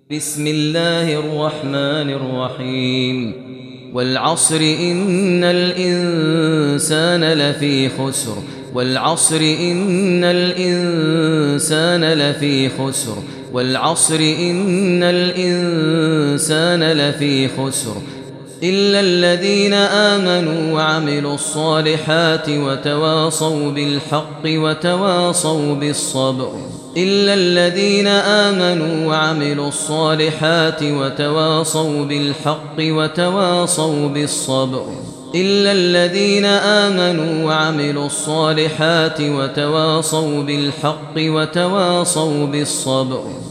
بسم الله الرحمن الرحيم والعصر إن الإنسان لفي خسر والعصر إن الإنسان لفي خسر والعصر إن الإنسان لفي خسر إلا الذين آمنوا وعملوا الصالحات وتواصوا بالحق وتواصوا بالصبر إلا الذين آمنوا وعملوا الصالحات وتواصوا بالحق وتواصوا بالصبر إلا الذين آمنوا وعملوا الصالحات وتواصوا بالحق وتواصوا بالصبر